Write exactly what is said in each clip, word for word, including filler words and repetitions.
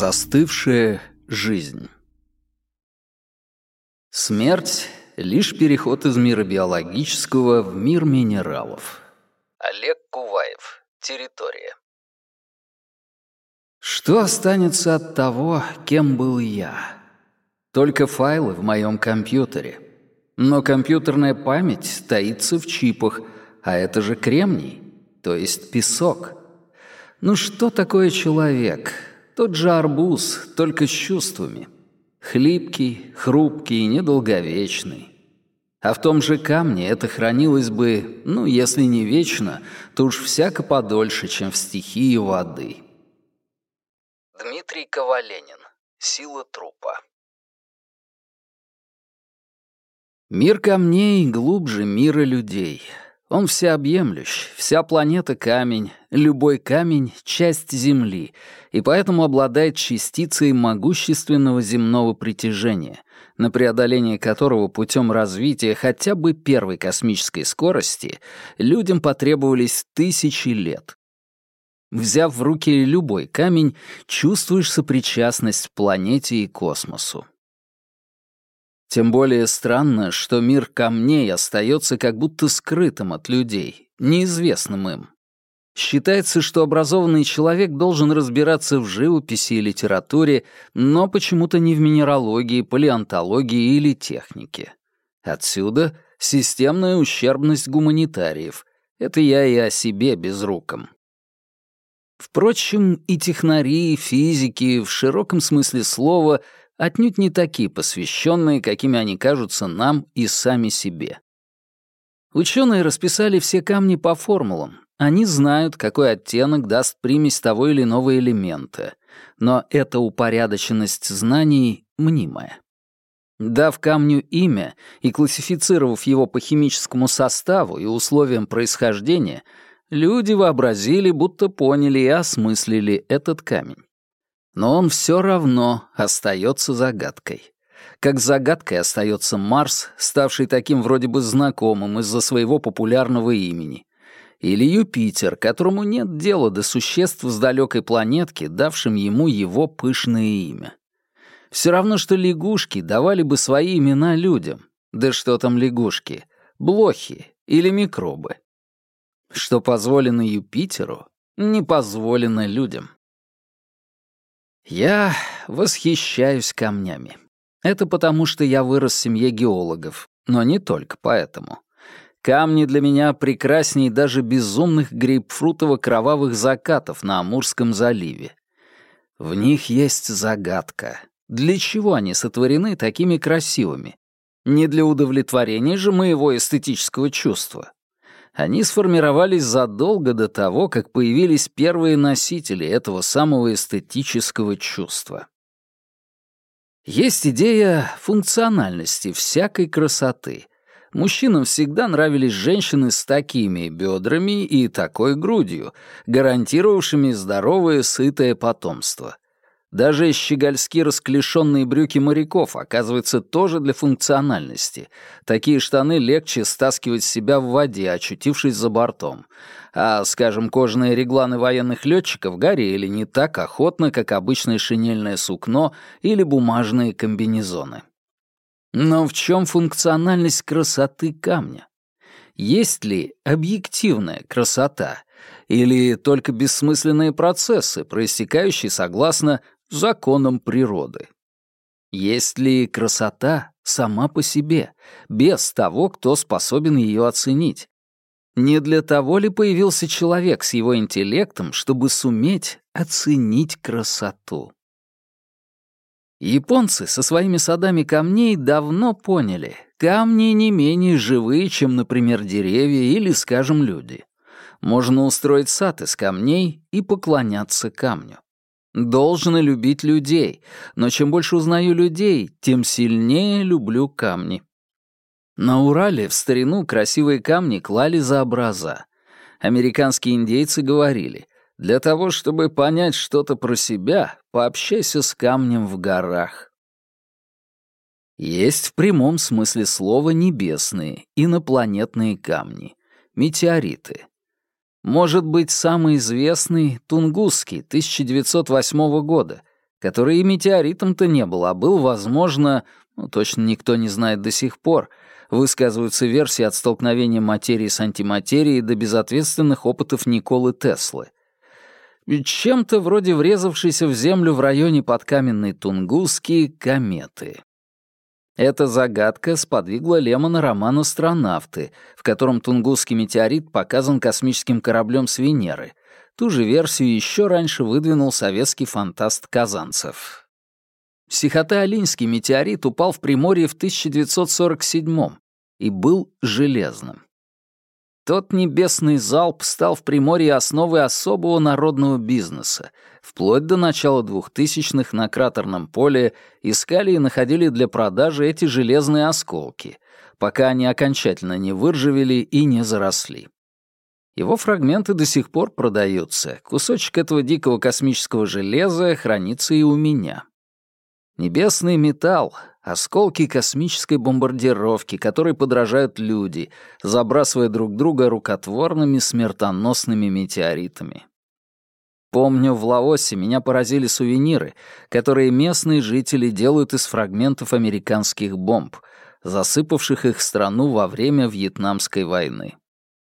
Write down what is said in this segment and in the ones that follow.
Застывшая жизнь. Смерть — лишь переход из мира биологического в мир минералов. Олег Куваев. Территория. Что останется от того, кем был я? Только файлы в моем компьютере. Но компьютерная память таится в чипах, а это же кремний, то есть песок. Ну что такое человек? Тот же арбуз, только с чувствами. Хлипкий, хрупкий, недолговечный. А в том же камне это хранилось бы, ну, если не вечно, то уж всяко подольше, чем в стихии воды. Дмитрий Коваленин. Сила трупа. Мир камней глубже мира людей. Он всеобъемлющ, вся планета — камень, любой камень — часть Земли, и поэтому обладает частицей могущественного земного притяжения, на преодоление которого путем развития хотя бы первой космической скорости людям потребовались тысячи лет. Взяв в руки любой камень, чувствуешь сопричастность к планете и космосу. Тем более странно, что мир камней остается как будто скрытым от людей, неизвестным им. Считается, что образованный человек должен разбираться в живописи и литературе, но почему-то не в минералогии, палеонтологии или технике. Отсюда системная ущербность гуманитариев. Это я и о себе безруком. Впрочем, и технари, и физики, в широком смысле слова, отнюдь не такие посвященные, какими они кажутся нам и сами себе. Ученые расписали все камни по формулам. Они знают, какой оттенок даст примесь того или иного элемента. Но эта упорядоченность знаний мнимая. Дав камню имя и классифицировав его по химическому составу и условиям происхождения, люди вообразили, будто поняли и осмыслили этот камень. Но он все равно остается загадкой. Как загадкой остается Марс, ставший таким вроде бы знакомым из-за своего популярного имени. Или Юпитер, которому нет дела до существ с далекой планетки, давшим ему его пышное имя. Все равно, что лягушки давали бы свои имена людям. Да что там лягушки? Блохи или микробы. Что позволено Юпитеру, не позволено людям. Я восхищаюсь камнями. Это потому, что я вырос в семье геологов, но не только поэтому. Камни для меня прекрасней даже безумных грейпфрутово-кровавых закатов на Амурском заливе. В них есть загадка. Для чего они сотворены такими красивыми? Не для удовлетворения же моего эстетического чувства. Они сформировались задолго до того, как появились первые носители этого самого эстетического чувства. Есть идея функциональности всякой красоты. Мужчинам всегда нравились женщины с такими бедрами и такой грудью, гарантировавшими здоровое, сытое потомство. Даже щегольски расклешенные брюки моряков, оказывается, тоже для функциональности. Такие штаны легче стаскивать с себя в воде, очутившись за бортом. А, скажем, кожаные регланы военных летчиков горели не так охотно, как обычное шинельное сукно или бумажные комбинезоны. Но в чем функциональность красоты камня? Есть ли объективная красота? Или только бессмысленные процессы, проистекающие согласно законам природы? Есть ли красота сама по себе, без того, кто способен ее оценить? Не для того ли появился человек с его интеллектом, чтобы суметь оценить красоту? Японцы со своими садами камней давно поняли, камни не менее живые, чем, например, деревья или, скажем, люди. Можно устроить сад из камней и поклоняться камню. Должен и любить людей, но чем больше узнаю людей, тем сильнее люблю камни. На Урале в старину красивые камни клали за образа. Американские индейцы говорили: для того, чтобы понять что-то про себя, пообщайся с камнем в горах. Есть в прямом смысле слова небесные, инопланетные камни, метеориты. Может быть, самый известный — Тунгусский, тысяча девятьсот восьмого года, который и метеоритом-то не был, а был, возможно, ну, точно никто не знает до сих пор, высказываются версии от столкновения материи с антиматерией до безответственных опытов Николы Теслы. Чем-то вроде врезавшейся в Землю в районе подкаменной Тунгуски кометы. Эта загадка сподвигла Лема на роман «Астронавты», в котором тунгусский метеорит показан космическим кораблем с Венеры. Ту же версию еще раньше выдвинул советский фантаст Казанцев. Сихотэ-Алиньский метеорит упал в Приморье в тысяча девятьсот сорок седьмом и был железным. Тот небесный залп стал в Приморье основой особого народного бизнеса. Вплоть до начала двухтысячных на кратерном поле искали и находили для продажи эти железные осколки, пока они окончательно не выржавели и не заросли. Его фрагменты до сих пор продаются. Кусочек этого дикого космического железа хранится и у меня. Небесный металл — осколки космической бомбардировки, которой подражают люди, забрасывая друг друга рукотворными смертоносными метеоритами. Помню, в Лаосе меня поразили сувениры, которые местные жители делают из фрагментов американских бомб, засыпавших их страну во время Вьетнамской войны.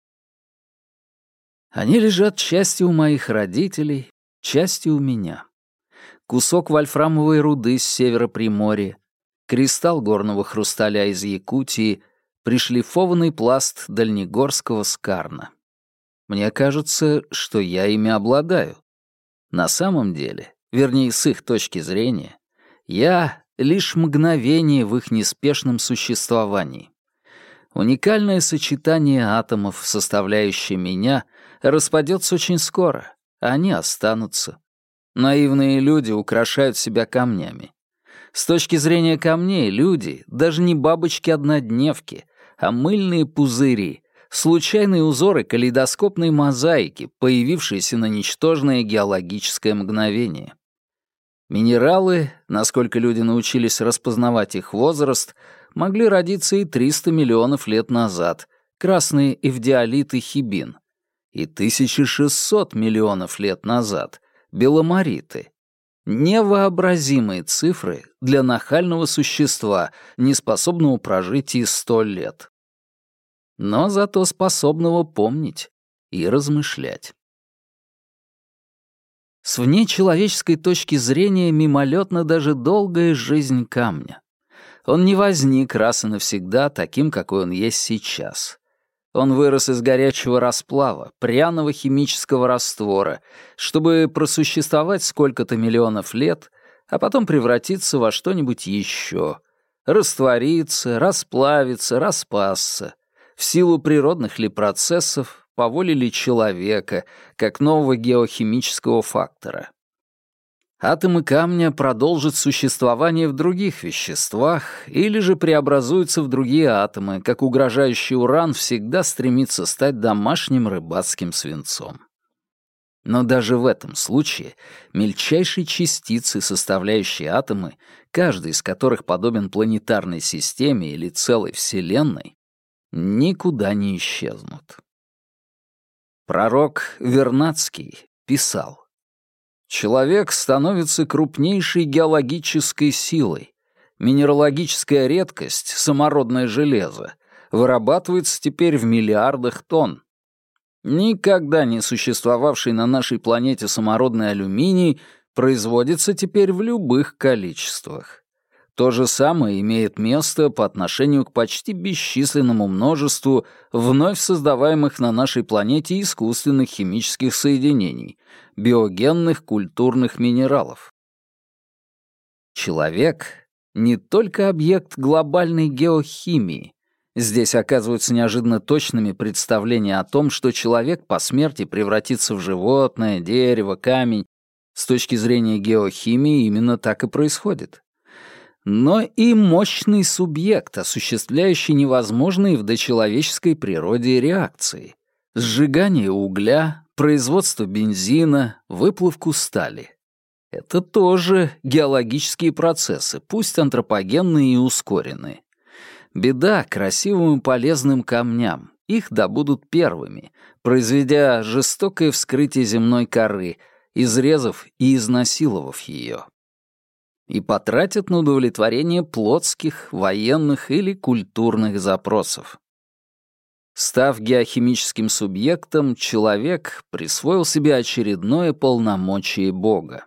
Они лежат частью у моих родителей, частью у меня. Кусок вольфрамовой руды с севера Приморья, кристалл горного хрусталя из Якутии, пришлифованный пласт дальнегорского скарна. Мне кажется, что я ими обладаю. На самом деле, вернее, с их точки зрения, я — лишь мгновение в их неспешном существовании. Уникальное сочетание атомов, составляющее меня, распадется очень скоро, а они останутся. Наивные люди украшают себя камнями. С точки зрения камней, люди — даже не бабочки-однодневки, а мыльные пузыри, случайные узоры калейдоскопной мозаики, появившиеся на ничтожное геологическое мгновение. Минералы, насколько люди научились распознавать их возраст, могли родиться и триста миллионов лет назад, красные эвдиолит и хибин, и тысяча шестьсот миллионов лет назад, беломориты. Невообразимые цифры для нахального существа, неспособного прожить и сто лет. Но зато способного помнить и размышлять. С внечеловеческой точки зрения мимолетна даже долгая жизнь камня. Он не возник раз и навсегда таким, какой он есть сейчас. Он вырос из горячего расплава, пряного химического раствора, чтобы просуществовать сколько-то миллионов лет, а потом превратиться во что-нибудь еще, раствориться, расплавиться, распасться, в силу природных ли процессов, по воле ли человека, как нового геохимического фактора. Атомы камня продолжат существование в других веществах или же преобразуются в другие атомы, как угрожающий уран всегда стремится стать домашним рыбацким свинцом. Но даже в этом случае мельчайшие частицы, составляющие атомы, каждый из которых подобен планетарной системе или целой Вселенной, никуда не исчезнут. Пророк Вернадский писал: «Человек становится крупнейшей геологической силой. Минералогическая редкость, самородное железо, вырабатывается теперь в миллиардах тонн. Никогда не существовавший на нашей планете самородный алюминий производится теперь в любых количествах. То же самое имеет место по отношению к почти бесчисленному множеству вновь создаваемых на нашей планете искусственных химических соединений, биогенных культурных минералов. Человек — не только объект глобальной геохимии. Здесь оказываются неожиданно точными представления о том, что человек по смерти превратится в животное, дерево, камень. С точки зрения геохимии именно так и происходит. Но и мощный субъект, осуществляющий невозможные в дочеловеческой природе реакции. Сжигание угля, производство бензина, выплавку стали. Это тоже геологические процессы, пусть антропогенные и ускоренные. Беда красивым и полезным камням. Их добудут первыми, произведя жестокое вскрытие земной коры, изрезав и изнасиловав ее. и потратят на удовлетворение плотских, военных или культурных запросов. Став геохимическим субъектом, человек присвоил себе очередное полномочие Бога.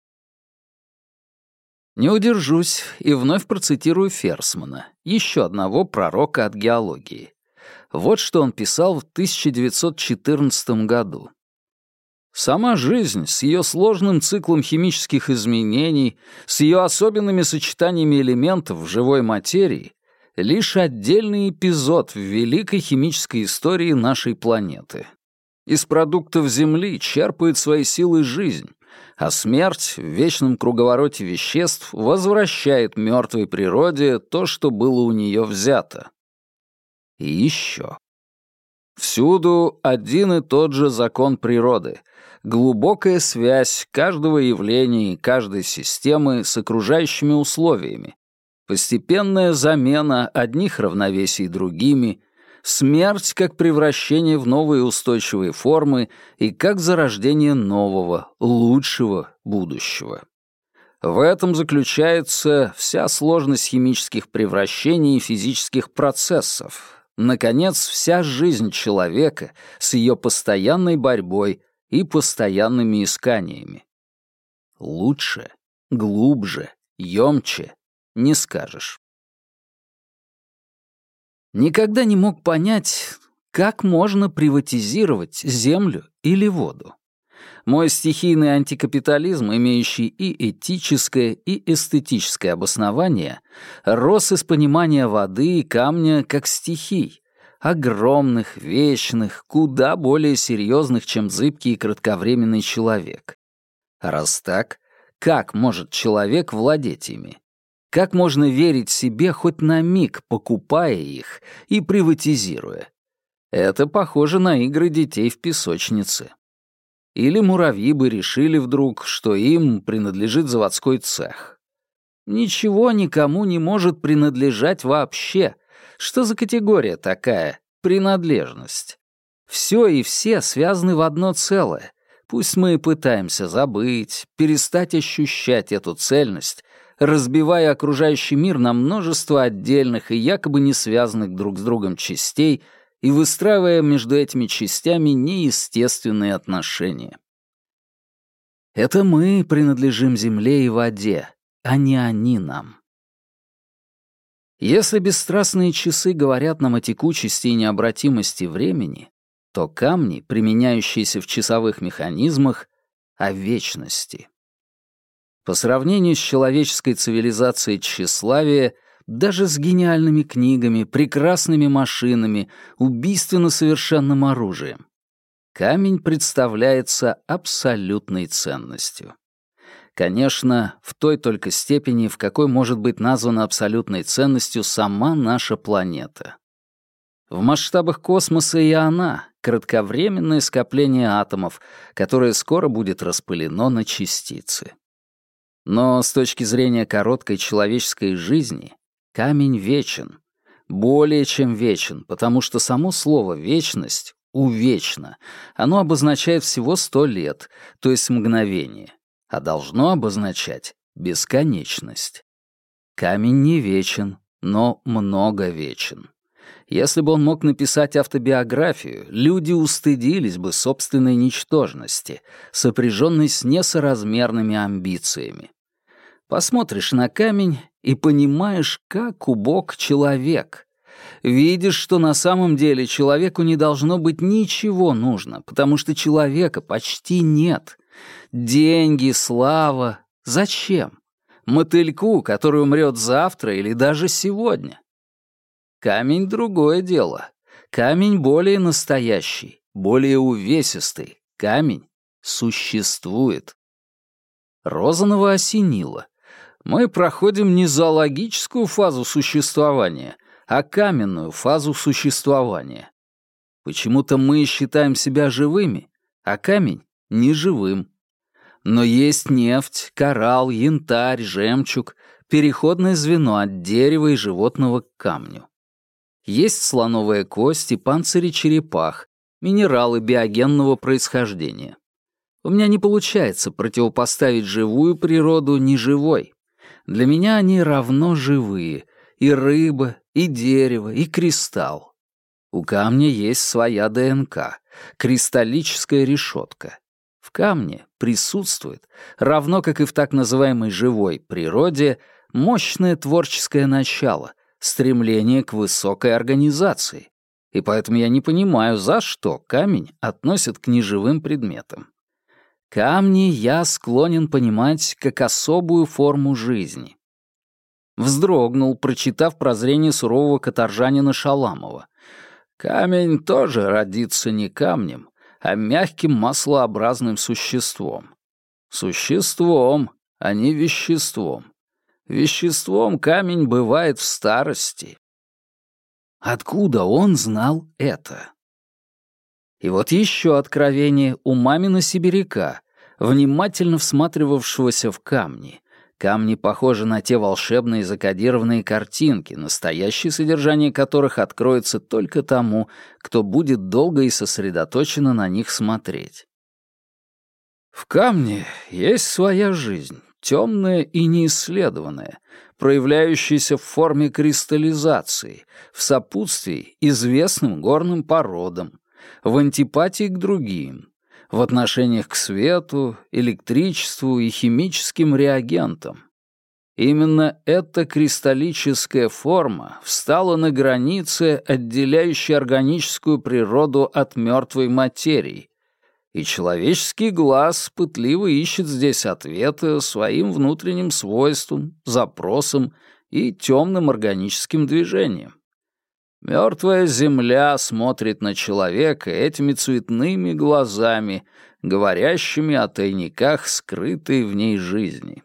Не удержусь и вновь процитирую Ферсмана, еще одного пророка от геологии. Вот что он писал в тысяча девятьсот четырнадцатом году. «Сама жизнь с ее сложным циклом химических изменений, с ее особенными сочетаниями элементов в живой материи — лишь отдельный эпизод в великой химической истории нашей планеты. Из продуктов Земли черпает свои силы жизнь, а смерть в вечном круговороте веществ возвращает мертвой природе то, что было у нее взято. И еще. Всюду один и тот же закон природы, глубокая связь каждого явления и каждой системы с окружающими условиями, постепенная замена одних равновесий другими, смерть как превращение в новые устойчивые формы и как зарождение нового, лучшего будущего. В этом заключается вся сложность химических превращений и физических процессов. Наконец, вся жизнь человека с ее постоянной борьбой и постоянными исканиями. Лучше, глубже, ёмче не скажешь. Никогда не мог понять, как можно приватизировать землю или воду. Мой стихийный антикапитализм, имеющий и этическое, и эстетическое обоснование, рос из понимания воды и камня как стихий, огромных, вечных, куда более серьезных, чем зыбкий и кратковременный человек. А раз так, как может человек владеть ими? Как можно верить себе хоть на миг, покупая их и приватизируя? Это похоже на игры детей в песочнице. Или муравьи бы решили вдруг, что им принадлежит заводской цех. Ничего никому не может принадлежать вообще. Что за категория такая? Принадлежность. Все и все связаны в одно целое. Пусть мы и пытаемся забыть, перестать ощущать эту цельность, разбивая окружающий мир на множество отдельных и якобы не связанных друг с другом частей и выстраивая между этими частями неестественные отношения. Это мы принадлежим земле и воде, а не они нам. Если бесстрастные часы говорят нам о текучести и необратимости времени, то камни, применяющиеся в часовых механизмах, о вечности. По сравнению с человеческой цивилизацией тщеславия, даже с гениальными книгами, прекрасными машинами, убийственно совершенным оружием, камень представляется абсолютной ценностью. Конечно, в той только степени, в какой может быть названа абсолютной ценностью сама наша планета. В масштабах космоса и она — кратковременное скопление атомов, которое скоро будет распылено на частицы. Но с точки зрения короткой человеческой жизни камень вечен, более чем вечен, потому что само слово «вечность» увечно, оно обозначает всего сто лет, то есть мгновение, а должно обозначать бесконечность. Камень не вечен, но многовечен. Если бы он мог написать автобиографию, люди устыдились бы собственной ничтожности, сопряженной с несоразмерными амбициями. Посмотришь на камень и понимаешь, как убог человек. Видишь, что на самом деле человеку не должно быть ничего нужно, потому что человека почти нет. Деньги, слава — зачем? Мотыльку, который умрет завтра или даже сегодня. Камень — другое дело. Камень более настоящий, более увесистый. Камень существует. Розанова осенило. Мы проходим не зоологическую фазу существования, а каменную фазу существования. Почему-то мы считаем себя живыми, а камень — неживым. Но есть нефть, коралл, янтарь, жемчуг, переходное звено от дерева и животного к камню. Есть слоновая кость и панцири черепах, минералы биогенного происхождения. У меня не получается противопоставить живую природу неживой. Для меня они равно живые. И рыба, и дерево, и кристалл. У камня есть своя ДНК, кристаллическая решетка. В камне присутствует, равно как и в так называемой живой природе, мощное творческое начало, стремление к высокой организации. И поэтому я не понимаю, за что камень относят к неживым предметам. Камни я склонен понимать как особую форму жизни. Вздрогнул, прочитав прозрение сурового каторжанина Шаламова. Камень тоже родится не камнем, а мягким маслообразным существом. Существом, а не веществом. Веществом камень бывает в старости. Откуда он знал это? И вот еще откровение у мамина сибиряка, внимательно всматривавшегося в камни. Камни похожи на те волшебные закодированные картинки, настоящее содержание которых откроется только тому, кто будет долго и сосредоточенно на них смотреть. В камне есть своя жизнь, темная и неисследованная, проявляющаяся в форме кристаллизации, в сопутствии известным горным породам, в антипатии к другим, в отношениях к свету, электричеству и химическим реагентам. Именно эта кристаллическая форма встала на границе, отделяющей органическую природу от мертвой материи, и человеческий глаз пытливо ищет здесь ответы своим внутренним свойствам, запросам и темным органическим движениям. Мертвая земля смотрит на человека этими цветными глазами, говорящими о тайниках, скрытой в ней жизни.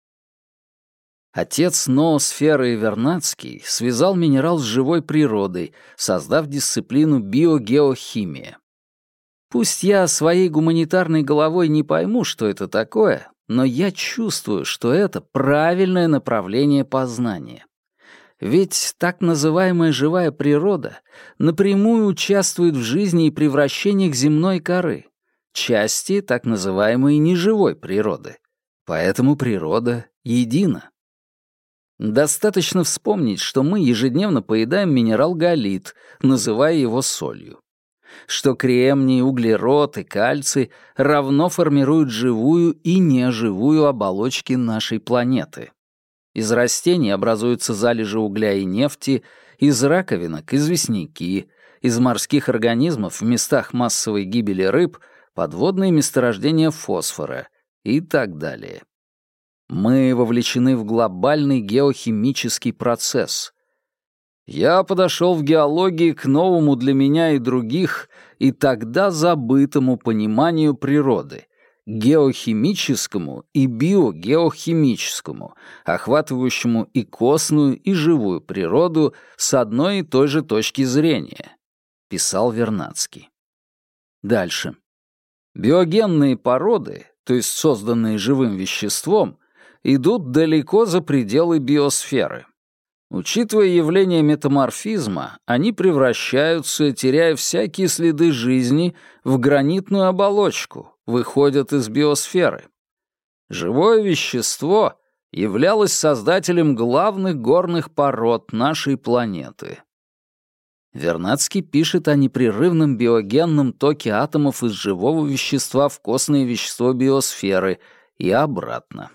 Отец ноосферы Вернадский связал минерал с живой природой, создав дисциплину биогеохимия. Пусть я своей гуманитарной головой не пойму, что это такое, но я чувствую, что это правильное направление познания. Ведь так называемая живая природа напрямую участвует в жизни и превращениях земной коры, части так называемой неживой природы. Поэтому природа едина. Достаточно вспомнить, что мы ежедневно поедаем минерал галлит, называя его солью. Что кремний, углерод и кальций равно формируют живую и неживую оболочки нашей планеты. Из растений образуются залежи угля и нефти, из раковинок — известняки, из морских организмов в местах массовой гибели рыб — подводные месторождения фосфора и так далее. Мы вовлечены в глобальный геохимический процесс. Я подошел в геологии к новому для меня и других и тогда забытому пониманию природы — геохимическому и биогеохимическому, охватывающему и косную, и живую природу с одной и той же точки зрения, писал Вернадский. Дальше. Биогенные породы, то есть созданные живым веществом, идут далеко за пределы биосферы. Учитывая явление метаморфизма, они превращаются, теряя всякие следы жизни, в гранитную оболочку, выходят из биосферы. Живое вещество являлось создателем главных горных пород нашей планеты. Вернадский пишет о непрерывном биогенном токе атомов из живого вещества в костное вещество биосферы и обратно.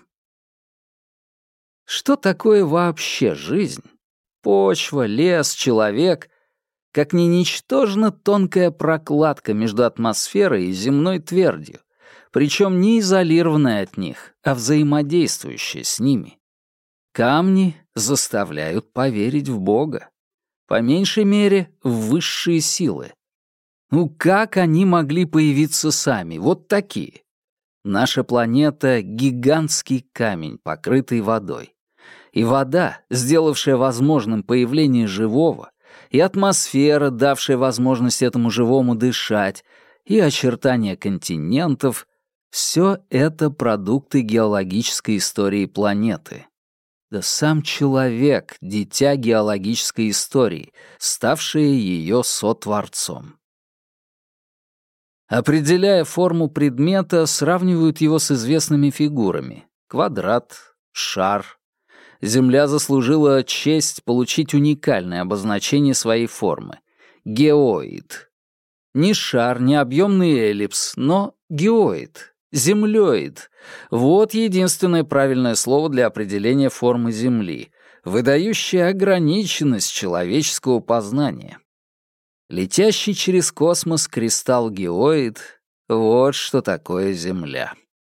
Что такое вообще жизнь? Почва, лес, человек, как не ничтожно тонкая прокладка между атмосферой и земной твердью, причем не изолированная от них, а взаимодействующая с ними. Камни заставляют поверить в Бога, по меньшей мере, в высшие силы. Ну как они могли появиться сами, вот такие? Наша планета — гигантский камень, покрытый водой. И вода, сделавшая возможным появление живого, и атмосфера, давшая возможность этому живому дышать, и очертания континентов — все это продукты геологической истории планеты. Да сам человек — дитя геологической истории, ставшее ее сотворцом. Определяя форму предмета, сравнивают его с известными фигурами — квадрат, шар. Земля заслужила честь получить уникальное обозначение своей формы — геоид. Не шар, не объемный эллипс, но геоид, землеид. Вот единственное правильное слово для определения формы Земли, выдающее ограниченность человеческого познания. Летящий через космос кристалл-геоид — вот что такое Земля.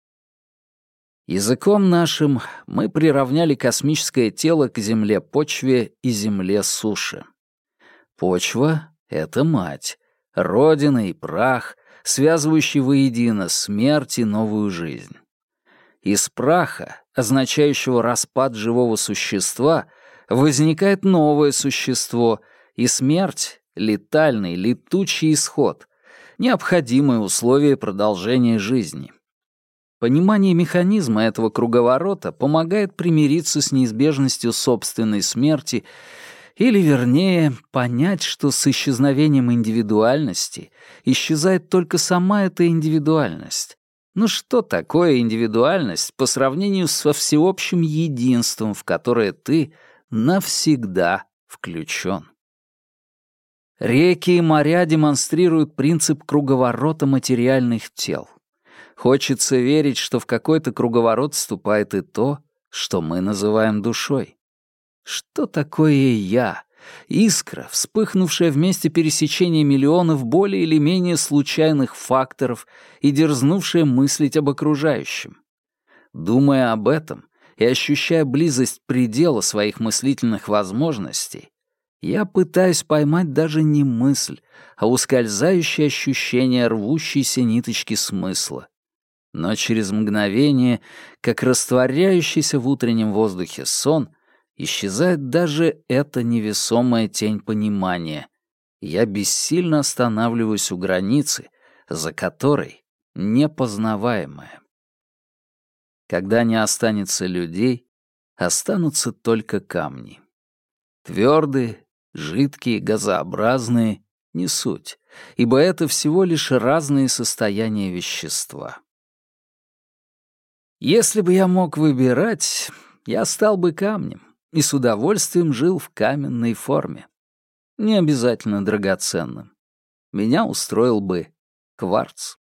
Языком нашим мы приравняли космическое тело к Земле-почве и Земле-суше. Почва — это мать, родина и прах, связывающий воедино смерть и новую жизнь. Из праха, означающего распад живого существа, возникает новое существо, и смерть — летальный, летучий исход, необходимое условие продолжения жизни. Понимание механизма этого круговорота помогает примириться с неизбежностью собственной смерти, или, вернее, понять, что с исчезновением индивидуальности исчезает только сама эта индивидуальность. Ну что такое индивидуальность по сравнению со всеобщим единством, в которое ты навсегда включен? Реки и моря демонстрируют принцип круговорота материальных тел. Хочется верить, что в какой-то круговорот вступает и то, что мы называем душой. Что такое «я»? Искра, вспыхнувшая в месте пересечения миллионов более или менее случайных факторов и дерзнувшая мыслить об окружающем. Думая об этом и ощущая близость предела своих мыслительных возможностей, я пытаюсь поймать даже не мысль, а ускользающее ощущение рвущейся ниточки смысла. Но через мгновение, как растворяющийся в утреннем воздухе сон, исчезает даже эта невесомая тень понимания. Я бессильно останавливаюсь у границы, за которой непознаваемое. Когда не останется людей, останутся только камни. Твердые, жидкие, газообразные — не суть, ибо это всего лишь разные состояния вещества. Если бы я мог выбирать, я стал бы камнем и с удовольствием жил в каменной форме. Не обязательно драгоценным. Меня устроил бы кварц.